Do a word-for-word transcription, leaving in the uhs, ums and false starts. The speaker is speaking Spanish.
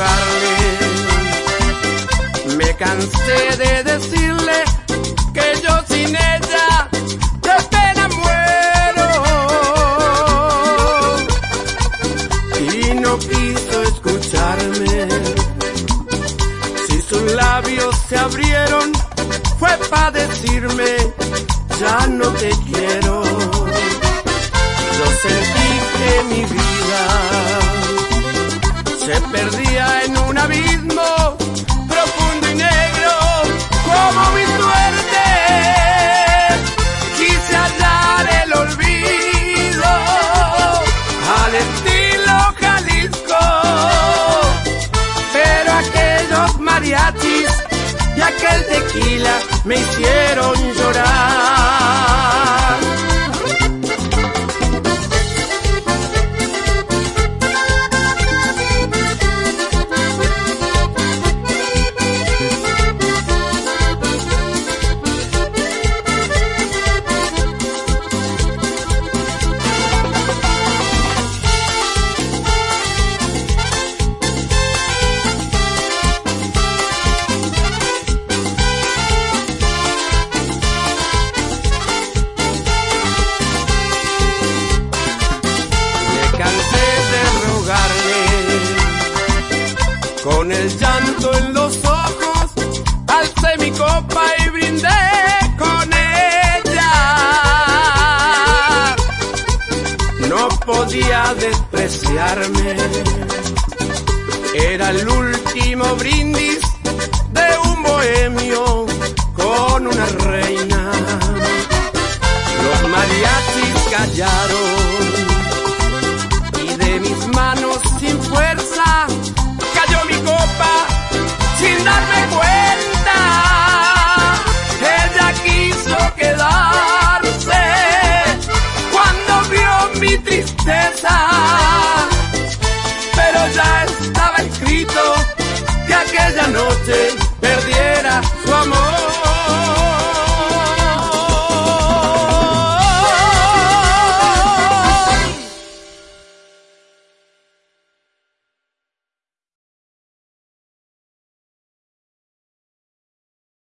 rogarle. Me cansé de decirle que yo sin ella de pena muero. Y no quiso escucharme. Si sus labios se abrieron, fue pa' decirme, ya no te quiero. Yo sentí que mi vida se perdía en un abismo profundo y negro como mi suerte. Quise hallar el olvido al estilo Jalisco, pero aquellos mariachis y aquel tequila me hicieron llorar. Con el llanto en los ojos, alcé mi copa y brindé con ella. No podía despreciarme, era el último brindis de un bohemio con una reina. Los mariachis callaron